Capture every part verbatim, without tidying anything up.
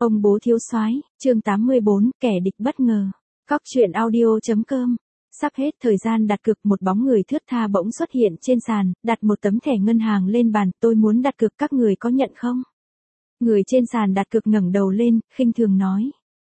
Ông bố thiếu soái, chương tám mươi bốn, kẻ địch bất ngờ. Cóc truyện audio chấm com. Sắp hết thời gian đặt cược, một bóng người thướt tha bỗng xuất hiện trên sàn, đặt một tấm thẻ ngân hàng lên bàn, tôi muốn đặt cược, các người có nhận không? Người trên sàn đặt cược ngẩng đầu lên, khinh thường nói.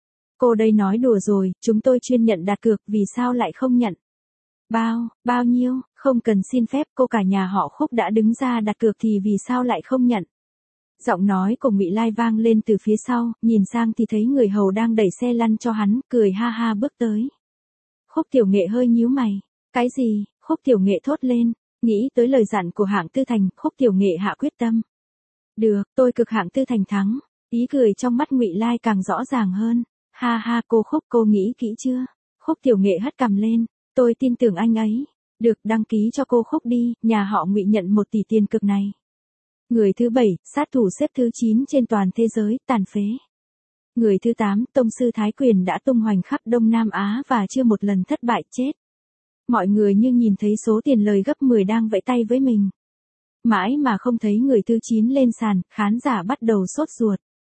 Cô đây nói đùa rồi, chúng tôi chuyên nhận đặt cược, vì sao lại không nhận? Bao, bao nhiêu, không cần xin phép, cô cả nhà họ Khúc đã đứng ra đặt cược thì vì sao lại không nhận? Giọng nói của Ngụy Lai vang lên từ phía sau, nhìn sang thì thấy người hầu đang đẩy xe lăn cho hắn, cười ha ha bước tới. Khúc Tiểu Nghệ hơi nhíu mày. Cái gì? Khúc Tiểu Nghệ thốt lên, nghĩ tới lời dặn của Hạng Tư Thành, Khúc Tiểu Nghệ hạ quyết tâm. Được, tôi cực Hạng Tư Thành thắng. Ý cười trong mắt Ngụy Lai càng rõ ràng hơn. Ha ha, cô Khúc, cô nghĩ kỹ chưa? Khúc Tiểu Nghệ hất cằm lên, tôi tin tưởng anh ấy. Được, đăng ký cho cô Khúc đi, nhà họ Ngụy nhận một tỷ tiền cược này. Người thứ bảy, sát thủ xếp thứ chín trên toàn thế giới, tàn phế. Người thứ tám, tông sư Thái Quyền đã tung hoành khắp Đông Nam Á và chưa một lần thất bại, chết. Mọi người như nhìn thấy số tiền lời gấp mười đang vẫy tay với mình. Mãi mà không thấy người thứ chín lên sàn, khán giả bắt đầu sốt ruột.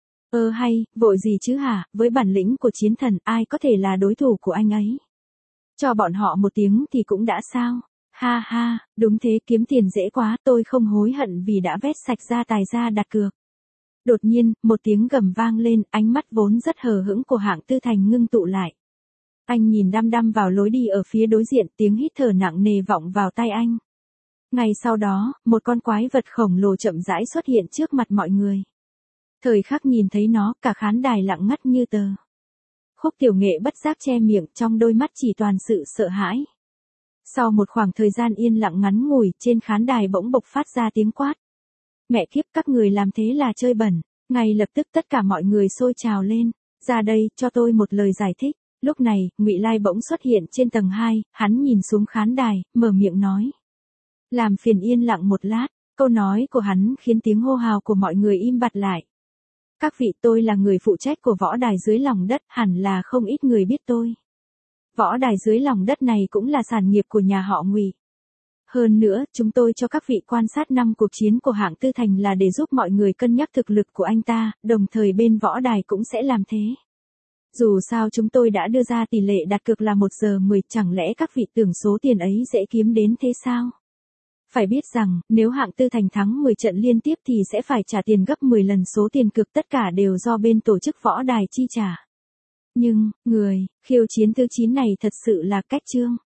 Ơ hay, vội gì chứ hả, với bản lĩnh của chiến thần, ai có thể là đối thủ của anh ấy? Cho bọn họ một tiếng thì cũng đã sao? Ha ha, đúng thế, kiếm tiền dễ quá, tôi không hối hận vì đã vét sạch gia tài ra đặt cược. Đột nhiên, một tiếng gầm vang lên, ánh mắt vốn rất hờ hững của Hạng Tư Thành ngưng tụ lại. Anh nhìn đăm đăm vào lối đi ở phía đối diện, tiếng hít thở nặng nề vọng vào tai anh. Ngay sau đó, một con quái vật khổng lồ chậm rãi xuất hiện trước mặt mọi người. Thời khắc nhìn thấy nó, cả khán đài lặng ngắt như tờ. Khúc Tiểu Nghệ bất giác che miệng, trong đôi mắt chỉ toàn sự sợ hãi. Sau một khoảng thời gian yên lặng ngắn ngủi, trên khán đài bỗng bộc phát ra tiếng quát. Mẹ kiếp, các người làm thế là chơi bẩn. Ngay lập tức tất cả mọi người sôi trào lên. Ra đây, cho tôi một lời giải thích. Lúc này, Ngụy Lai bỗng xuất hiện trên tầng hai, hắn nhìn xuống khán đài, mở miệng nói. Làm phiền yên lặng một lát, câu nói của hắn khiến tiếng hô hào của mọi người im bặt lại. Các vị, tôi là người phụ trách của võ đài dưới lòng đất, hẳn là không ít người biết tôi. Võ đài dưới lòng đất này cũng là sản nghiệp của nhà họ Ngụy. Hơn nữa, chúng tôi cho các vị quan sát năm cuộc chiến của Hạng Tư Thành là để giúp mọi người cân nhắc thực lực của anh ta, đồng thời bên võ đài cũng sẽ làm thế. Dù sao chúng tôi đã đưa ra tỷ lệ đặt cược là một giờ mười, chẳng lẽ các vị tưởng số tiền ấy dễ kiếm đến thế sao? Phải biết rằng, nếu Hạng Tư Thành thắng mười trận liên tiếp thì sẽ phải trả tiền gấp mười lần số tiền cược, tất cả đều do bên tổ chức võ đài chi trả. Nhưng, người, khiêu chiến thứ chín này thật sự là cách trương.